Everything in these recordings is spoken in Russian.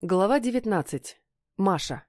Глава 19. Маша.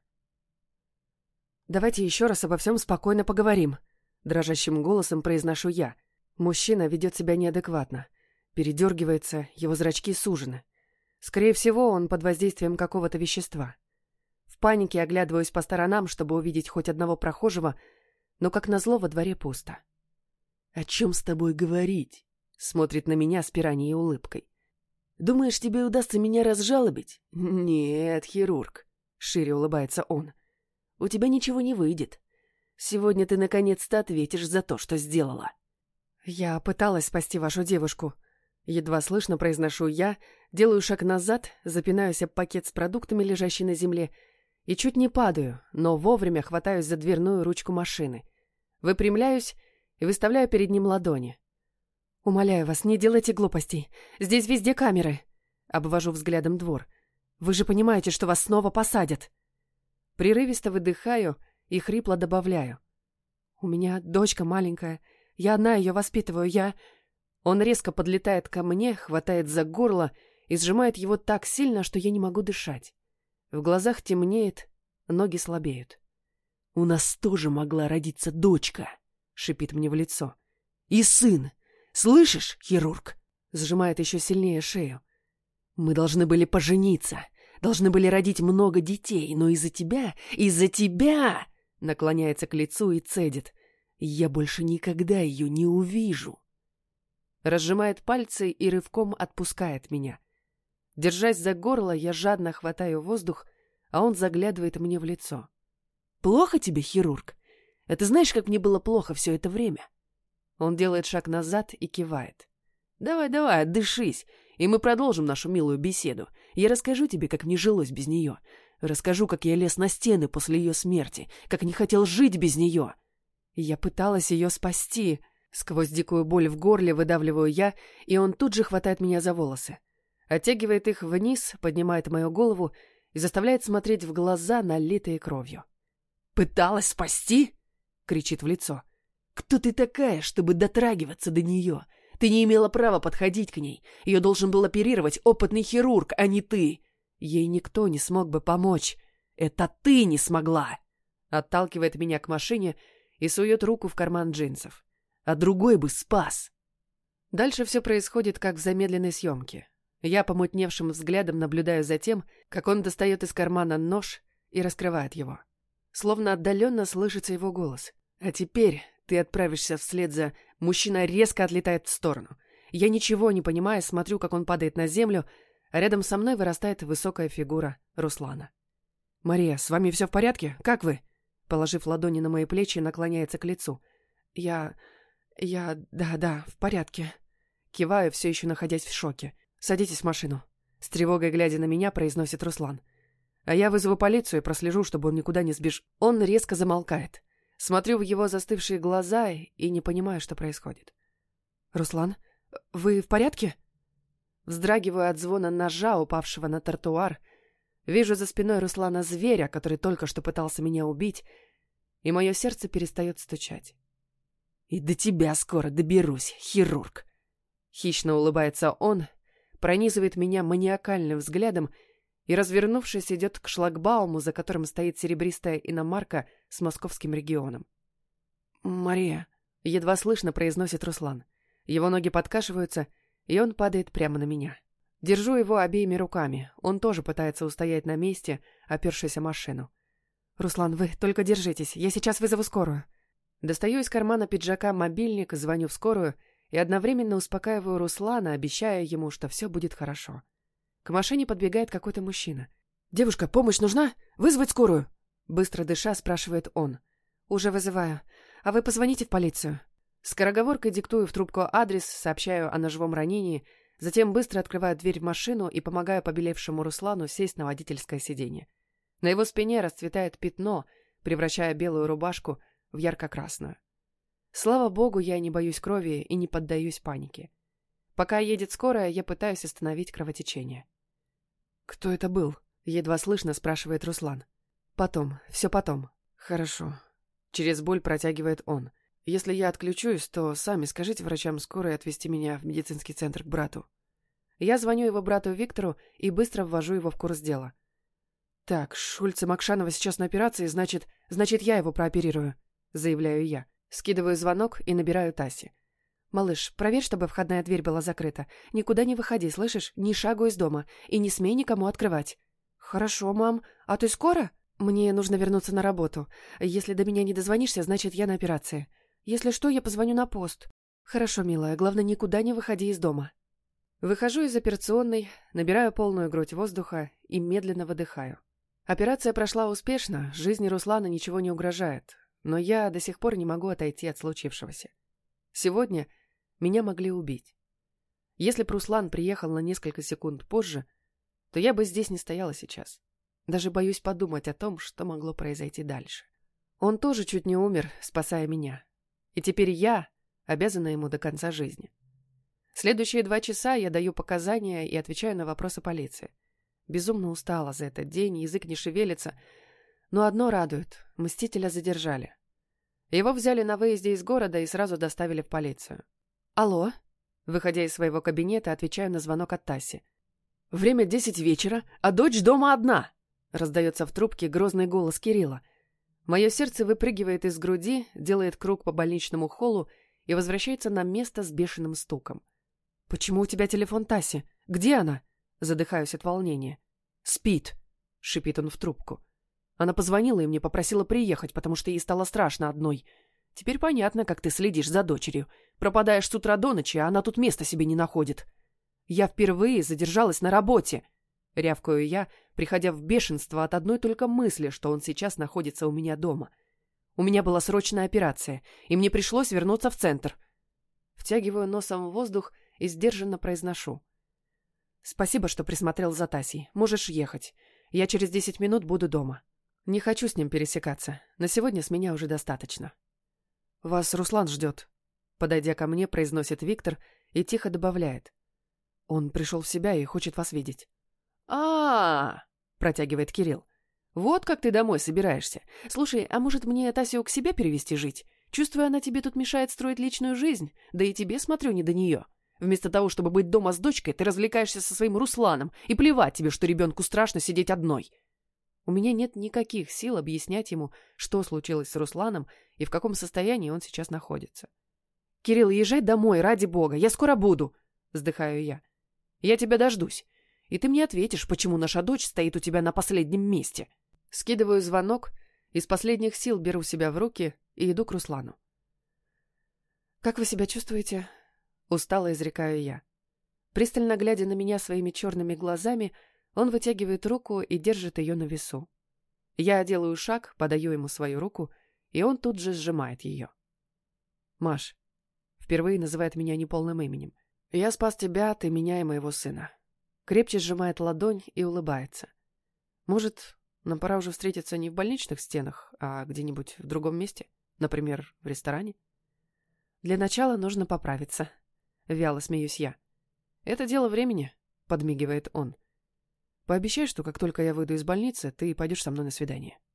«Давайте еще раз обо всем спокойно поговорим», — дрожащим голосом произношу я. Мужчина ведет себя неадекватно. Передергивается, его зрачки сужены. Скорее всего, он под воздействием какого-то вещества. В панике оглядываюсь по сторонам, чтобы увидеть хоть одного прохожего, но, как назло, во дворе пусто. «О чем с тобой говорить?» — смотрит на меня с пираньей улыбкой. «Думаешь, тебе удастся меня разжалобить?» «Нет, хирург», — шире улыбается он. «У тебя ничего не выйдет. Сегодня ты наконец-то ответишь за то, что сделала». «Я пыталась спасти вашу девушку». Едва слышно произношу я, делаю шаг назад, запинаюсь об пакет с продуктами, лежащий на земле, и чуть не падаю, но вовремя хватаюсь за дверную ручку машины. Выпрямляюсь и выставляю перед ним ладони. «Умоляю вас, не делайте глупостей. Здесь везде камеры». Обвожу взглядом двор. «Вы же понимаете, что вас снова посадят». Прерывисто выдыхаю и хрипло добавляю. «У меня дочка маленькая. Я одна ее воспитываю. Он резко подлетает ко мне, хватает за горло и сжимает его так сильно, что я не могу дышать. В глазах темнеет, ноги слабеют. «У нас тоже могла родиться дочка», — шипит мне в лицо. «И сын. Слышишь, хирург?» Сжимает еще сильнее шею. «Мы должны были пожениться, должны были родить много детей, но из-за тебя, наклоняется к лицу и цедит. «Я больше никогда ее не увижу». Разжимает пальцы и рывком отпускает меня. Держась за горло, я жадно хватаю воздух, а он заглядывает мне в лицо. «Плохо тебе, хирург? А ты знаешь, как мне было плохо все это время?» Он делает шаг назад и кивает. «Давай, отдышись, и мы продолжим нашу милую беседу. Я расскажу тебе, как мне жилось без нее. Расскажу, как я лез на стены после ее смерти, как не хотел жить без нее. Я пыталась ее спасти». Сквозь дикую боль в горле выдавливаю я, и он тут же хватает меня за волосы. Оттягивает их вниз, поднимает мою голову и заставляет смотреть в глаза, налитые кровью. «Пыталась спасти?» — кричит в лицо. «Кто ты такая, чтобы дотрагиваться до нее? Ты не имела права подходить к ней. Ее должен был оперировать опытный хирург, а не ты. Ей никто не смог бы помочь. Это ты не смогла!» Отталкивает меня к машине и сует руку в карман джинсов. «А другой бы спас!» Дальше все происходит, как в замедленной съемке. Я помутневшим взглядом наблюдаю за тем, как он достает из кармана нож и раскрывает его. Словно отдаленно слышится его голос. «А теперь ты отправишься вслед за...» Мужчина резко отлетает в сторону. Я ничего не понимая, смотрю, как он падает на землю, а рядом со мной вырастает высокая фигура Руслана. «Мария, с вами все в порядке? Как вы?» Положив ладони на мои плечи, наклоняется к лицу. Да, в порядке». Киваю, все еще находясь в шоке. «Садитесь в машину». С тревогой глядя на меня, произносит Руслан. «А я вызову полицию и прослежу, чтобы он никуда не сбежал». Он резко замолкает. Смотрю в его застывшие глаза и не понимаю, что происходит. «Руслан, вы в порядке?» Вздрагиваю от звона ножа, упавшего на тротуар. Вижу за спиной Руслана зверя, который только что пытался меня убить, и мое сердце перестает стучать. «И до тебя скоро доберусь, хирург!» Хищно улыбается он, пронизывает меня маниакальным взглядом и, развернувшись, идет к шлагбауму, за которым стоит серебристая иномарка с московским регионом. «Мария», — едва слышно произносит Руслан. Его ноги подкашиваются, и он падает прямо на меня. Держу его обеими руками. Он тоже пытается устоять на месте, опершись о машину. «Руслан, вы только держитесь, я сейчас вызову скорую». Достаю из кармана пиджака мобильник, звоню в скорую и одновременно успокаиваю Руслана, обещая ему, что все будет хорошо. К машине подбегает какой-то мужчина. «Девушка, помощь нужна? Вызвать скорую?» Быстро дыша, спрашивает он. «Уже вызываю. А вы позвоните в полицию». Скороговоркой диктую в трубку адрес, сообщаю о ножевом ранении, затем быстро открываю дверь в машину и помогаю побелевшему Руслану сесть на водительское сиденье. На его спине расцветает пятно, превращая белую рубашку в ярко-красную. Слава богу, я не боюсь крови и не поддаюсь панике. Пока едет скорая, я пытаюсь остановить кровотечение. «Кто это был?» — едва слышно спрашивает Руслан. «Потом, все потом». «Хорошо». Через боль протягивает он. «Если я отключусь, то сами скажите врачам скорой отвезти меня в медицинский центр к брату». Я звоню его брату Виктору и быстро ввожу его в курс дела. Так, Шульц и Макшанова сейчас на операции, значит, я его прооперирую, заявляю я. Скидываю звонок и набираю Тасе. «Малыш, проверь, чтобы входная дверь была закрыта. Никуда не выходи, слышишь? Ни шагу из дома. И не смей никому открывать». «Хорошо, мам. А ты скоро?» «Мне нужно вернуться на работу. Если до меня не дозвонишься, значит, я на операции. Если что, я позвоню на пост». «Хорошо, милая. Главное, никуда не выходи из дома». Выхожу из операционной, набираю полную грудь воздуха и медленно выдыхаю. Операция прошла успешно, жизни Руслана ничего не угрожает, но я до сих пор не могу отойти от случившегося. Сегодня меня могли убить. Если бы Руслан приехал на несколько секунд позже, то я бы здесь не стояла сейчас. Даже боюсь подумать о том, что могло произойти дальше. Он тоже чуть не умер, спасая меня. И теперь я обязана ему до конца жизни. Следующие 2 часа я даю показания и отвечаю на вопросы полиции. Безумно устала за этот день, язык не шевелится. Но одно радует — мстителя задержали. Его взяли на выезде из города и сразу доставили в полицию. «Алло?» Выходя из своего кабинета, отвечаю на звонок от Таси. «Время 10 вечера, а дочь дома одна!» Раздается в трубке грозный голос Кирилла. Мое сердце выпрыгивает из груди, делает круг по больничному холлу и возвращается на место с бешеным стуком. «Почему у тебя телефон Таси? Где она?» Задыхаюсь от волнения. «Спит», — шипит он в трубку. Она позвонила и мне попросила приехать, потому что ей стало страшно одной. Теперь понятно, как ты следишь за дочерью. Пропадаешь с утра до ночи, а она тут места себе не находит. Я впервые задержалась на работе. Рявкаю я, приходя в бешенство от одной только мысли, что он сейчас находится у меня дома. У меня была срочная операция, и мне пришлось вернуться в центр. Втягиваю носом в воздух и сдержанно произношу. «Спасибо, что присмотрел за Тасей. Можешь ехать. Я через 10 минут буду дома. Не хочу с ним пересекаться. На сегодня с меня уже достаточно». «Вас Руслан ждет», — подойдя ко мне, произносит Виктор и тихо добавляет. «Он пришел в себя и хочет вас видеть». Протягивает Кирилл. «Вот как ты домой собираешься. Слушай, а может мне Тасю к себе перевести жить? Чувствую, она тебе тут мешает строить личную жизнь, да и тебе, смотрю, не до нее. Вместо того, чтобы быть дома с дочкой, ты развлекаешься со своим Русланом, и плевать тебе, что ребенку страшно сидеть одной». У меня нет никаких сил объяснять ему, что случилось с Русланом и в каком состоянии он сейчас находится. «Кирилл, езжай домой, ради бога, я скоро буду», — вздыхаю я. «Я тебя дождусь, и ты мне ответишь, почему наша дочь стоит у тебя на последнем месте». Скидываю звонок, из последних сил беру себя в руки и иду к Руслану. «Как вы себя чувствуете?» — устало изрекаю я. Пристально глядя на меня своими черными глазами, он вытягивает руку и держит ее на весу. Я делаю шаг, подаю ему свою руку, и он тут же сжимает ее. «Маш», впервые называет меня неполным именем, «я спас тебя, ты меня и моего сына». Крепче сжимает ладонь и улыбается. «Может, нам пора уже встретиться не в больничных стенах, а где-нибудь в другом месте? Например, в ресторане?» «Для начала нужно поправиться», — вяло смеюсь я. «Это дело времени», — подмигивает он. «Пообещай, что как только я выйду из больницы, ты пойдешь со мной на свидание».